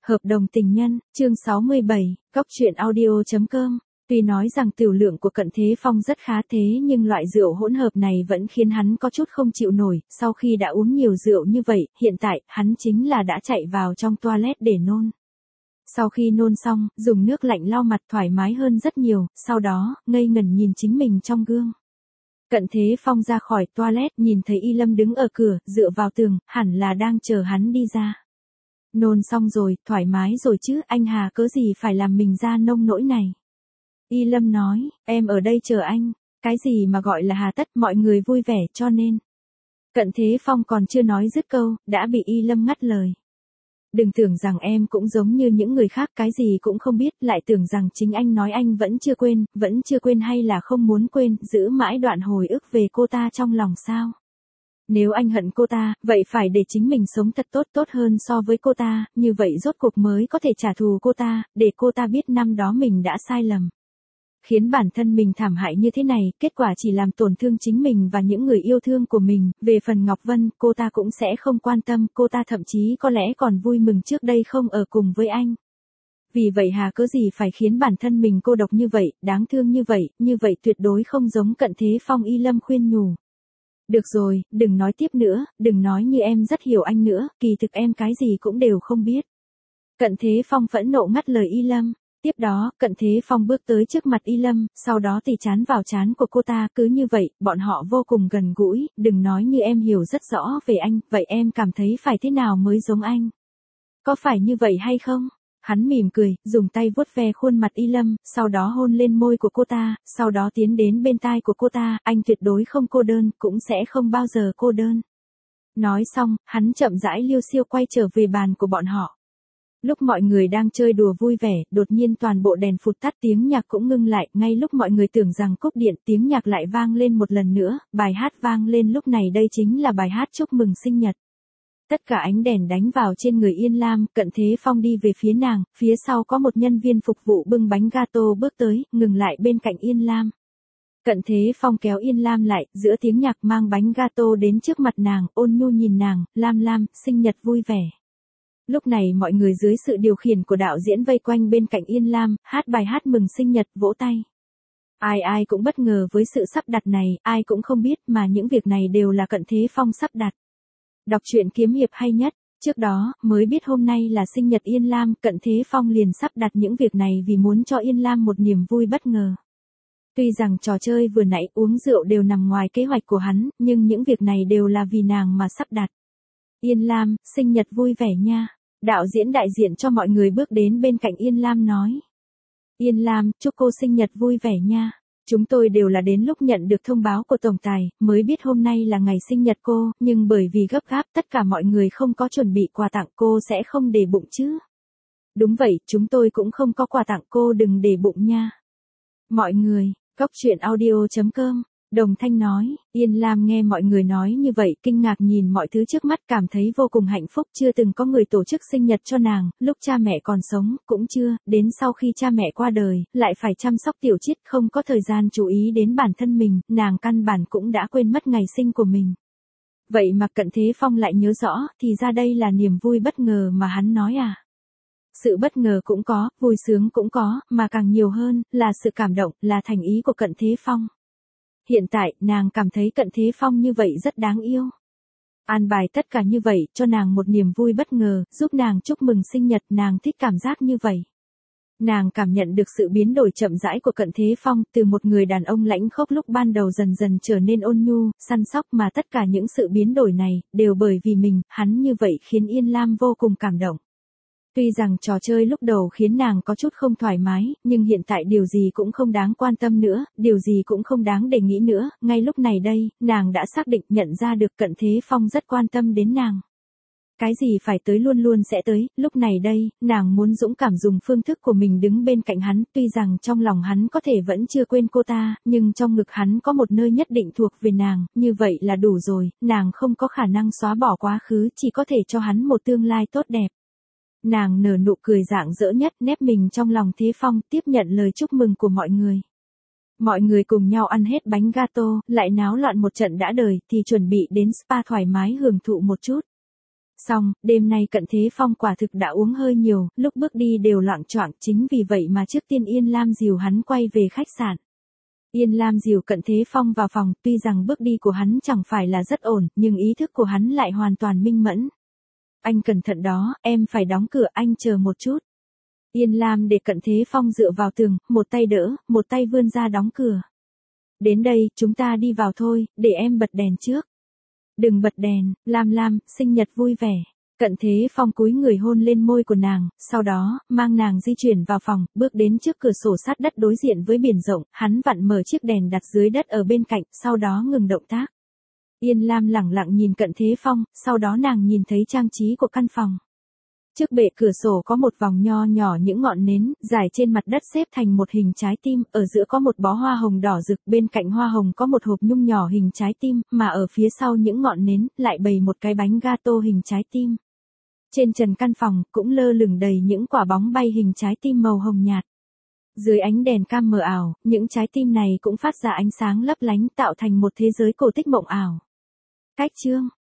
Hợp đồng tình nhân, chương 67, góc truyện audio.com. Tuy nói rằng tiểu lượng của Cận Thế Phong rất khá thế nhưng loại rượu hỗn hợp này vẫn khiến hắn có chút không chịu nổi, sau khi đã uống nhiều rượu như vậy, hiện tại, hắn chính là đã chạy vào trong toilet để nôn. Sau khi nôn xong, dùng nước lạnh lau mặt thoải mái hơn rất nhiều, sau đó, ngây ngẩn nhìn chính mình trong gương. Cận Thế Phong ra khỏi toilet nhìn thấy Y Lâm đứng ở cửa, dựa vào tường, hẳn là đang chờ hắn đi ra. Nôn xong rồi, thoải mái rồi chứ, anh Hà cớ gì phải làm mình ra nông nỗi này. Y Lâm nói, em ở đây chờ anh, cái gì mà gọi là hà tất, mọi người vui vẻ cho nên. Cận Thế Phong còn chưa nói dứt câu, đã bị Y Lâm ngắt lời. Đừng tưởng rằng em cũng giống như những người khác cái gì cũng không biết, lại tưởng rằng chính anh nói anh vẫn chưa quên hay là không muốn quên, giữ mãi đoạn hồi ức về cô ta trong lòng sao. Nếu anh hận cô ta, vậy phải để chính mình sống thật tốt hơn so với cô ta, như vậy rốt cuộc mới có thể trả thù cô ta, để cô ta biết năm đó mình đã sai lầm. Khiến bản thân mình thảm hại như thế này, kết quả chỉ làm tổn thương chính mình và những người yêu thương của mình. Về phần Ngọc Vân, cô ta cũng sẽ không quan tâm, cô ta thậm chí có lẽ còn vui mừng trước đây không ở cùng với anh. Vì vậy Hà cớ gì phải khiến bản thân mình cô độc như vậy, đáng thương như vậy tuyệt đối không giống Cận Thế Phong. Y Lâm khuyên nhủ. Được rồi, đừng nói tiếp nữa, đừng nói như em rất hiểu anh nữa, kỳ thực em cái gì cũng đều không biết. Cận Thế Phong phẫn nộ ngắt lời Y Lâm. Tiếp đó, Cận Thế Phong bước tới trước mặt Y Lâm, sau đó tì trán vào trán của cô ta, cứ như vậy, bọn họ vô cùng gần gũi, đừng nói như em hiểu rất rõ về anh, vậy em cảm thấy phải thế nào mới giống anh? Có phải như vậy hay không? Hắn mỉm cười, dùng tay vuốt ve khuôn mặt Y Lâm, sau đó hôn lên môi của cô ta, sau đó tiến đến bên tai của cô ta, anh tuyệt đối không cô đơn, cũng sẽ không bao giờ cô đơn. Nói xong, hắn chậm rãi liêu xiêu quay trở về bàn của bọn họ. Lúc mọi người đang chơi đùa vui vẻ, đột nhiên toàn bộ đèn phụt tắt, tiếng nhạc cũng ngưng lại, ngay lúc mọi người tưởng rằng cúp điện, tiếng nhạc lại vang lên một lần nữa, bài hát vang lên lúc này đây chính là bài hát chúc mừng sinh nhật. Tất cả ánh đèn đánh vào trên người Yên Lam, Cận Thế Phong đi về phía nàng, phía sau có một nhân viên phục vụ bưng bánh gato bước tới, ngừng lại bên cạnh Yên Lam. Cận Thế Phong kéo Yên Lam lại, giữa tiếng nhạc mang bánh gato đến trước mặt nàng, ôn nhu nhìn nàng, Lam, sinh nhật vui vẻ. Lúc này mọi người dưới sự điều khiển của đạo diễn vây quanh bên cạnh Yên Lam, hát bài hát mừng sinh nhật, vỗ tay. Ai cũng bất ngờ với sự sắp đặt này, ai cũng không biết mà những việc này đều là Cận Thế Phong sắp đặt. Đọc truyện kiếm hiệp hay nhất, trước đó, mới biết hôm nay là sinh nhật Yên Lam, Cận Thế Phong liền sắp đặt những việc này vì muốn cho Yên Lam một niềm vui bất ngờ. Tuy rằng trò chơi vừa nãy uống rượu đều nằm ngoài kế hoạch của hắn, nhưng những việc này đều là vì nàng mà sắp đặt. Yên Lam, sinh nhật vui vẻ nha. Đạo diễn đại diện cho mọi người bước đến bên cạnh Yên Lam nói. Yên Lam, chúc cô sinh nhật vui vẻ nha. Chúng tôi đều là đến lúc nhận được thông báo của tổng tài, mới biết hôm nay là ngày sinh nhật cô, nhưng bởi vì gấp gáp tất cả mọi người không có chuẩn bị quà tặng, cô sẽ không để bụng chứ. Đúng vậy, chúng tôi cũng không có quà tặng, cô đừng để bụng nha. Mọi người, góc truyện audio.com. Đồng Thanh nói, Yên Lam nghe mọi người nói như vậy, kinh ngạc nhìn mọi thứ trước mắt, cảm thấy vô cùng hạnh phúc, chưa từng có người tổ chức sinh nhật cho nàng, lúc cha mẹ còn sống, cũng chưa, đến sau khi cha mẹ qua đời, lại phải chăm sóc tiểu Chiết, không có thời gian chú ý đến bản thân mình, nàng căn bản cũng đã quên mất ngày sinh của mình. Vậy mà Cận Thế Phong lại nhớ rõ, thì ra đây là niềm vui bất ngờ mà hắn nói à. Sự bất ngờ cũng có, vui sướng cũng có, mà càng nhiều hơn, là sự cảm động, là thành ý của Cận Thế Phong. Hiện tại, nàng cảm thấy Cận Thế Phong như vậy rất đáng yêu. An bài tất cả như vậy, cho nàng một niềm vui bất ngờ, giúp nàng chúc mừng sinh nhật, nàng thích cảm giác như vậy. Nàng cảm nhận được sự biến đổi chậm rãi của Cận Thế Phong, từ một người đàn ông lãnh khốc lúc ban đầu dần dần trở nên ôn nhu, săn sóc, mà tất cả những sự biến đổi này, đều bởi vì mình, hắn như vậy khiến Yên Lam vô cùng cảm động. Tuy rằng trò chơi lúc đầu khiến nàng có chút không thoải mái, nhưng hiện tại điều gì cũng không đáng quan tâm nữa, điều gì cũng không đáng để nghĩ nữa, ngay lúc này đây, nàng đã xác định nhận ra được Cận Thế Phong rất quan tâm đến nàng. Cái gì phải tới luôn luôn sẽ tới, lúc này đây, nàng muốn dũng cảm dùng phương thức của mình đứng bên cạnh hắn, tuy rằng trong lòng hắn có thể vẫn chưa quên cô ta, nhưng trong ngực hắn có một nơi nhất định thuộc về nàng, như vậy là đủ rồi, nàng không có khả năng xóa bỏ quá khứ, chỉ có thể cho hắn một tương lai tốt đẹp. Nàng nở nụ cười rạng rỡ nhất, nép mình trong lòng Thế Phong, tiếp nhận lời chúc mừng của mọi người. Mọi người cùng nhau ăn hết bánh gato, lại náo loạn một trận đã đời, thì chuẩn bị đến spa thoải mái hưởng thụ một chút. Xong, đêm nay Cận Thế Phong quả thực đã uống hơi nhiều, lúc bước đi đều loạng choạng, chính vì vậy mà trước tiên Yên Lam dìu hắn quay về khách sạn. Yên Lam dìu Cận Thế Phong vào phòng, tuy rằng bước đi của hắn chẳng phải là rất ổn, nhưng ý thức của hắn lại hoàn toàn minh mẫn. Anh cẩn thận đó, em phải đóng cửa, anh chờ một chút. Yên Lam để Cận Thế Phong dựa vào tường, một tay đỡ, một tay vươn ra đóng cửa. Đến đây, chúng ta đi vào thôi, để em bật đèn trước. Đừng bật đèn, Lam Lam, sinh nhật vui vẻ. Cận Thế Phong cúi người hôn lên môi của nàng, sau đó, mang nàng di chuyển vào phòng, bước đến trước cửa sổ sát đất đối diện với biển rộng, hắn vặn mở chiếc đèn đặt dưới đất ở bên cạnh, sau đó ngừng động tác. Yên Lam lẳng lặng nhìn Cận Thế Phong, sau đó nàng nhìn thấy trang trí của căn phòng. Trước bệ cửa sổ có một vòng nho nhỏ những ngọn nến, dài trên mặt đất xếp thành một hình trái tim, ở giữa có một bó hoa hồng đỏ rực, bên cạnh hoa hồng có một hộp nhung nhỏ hình trái tim, mà ở phía sau những ngọn nến, lại bày một cái bánh gato hình trái tim. Trên trần căn phòng, cũng lơ lửng đầy những quả bóng bay hình trái tim màu hồng nhạt. Dưới ánh đèn cam mờ ảo, những trái tim này cũng phát ra ánh sáng lấp lánh tạo thành một thế giới cổ tích mộng ảo. Cách chương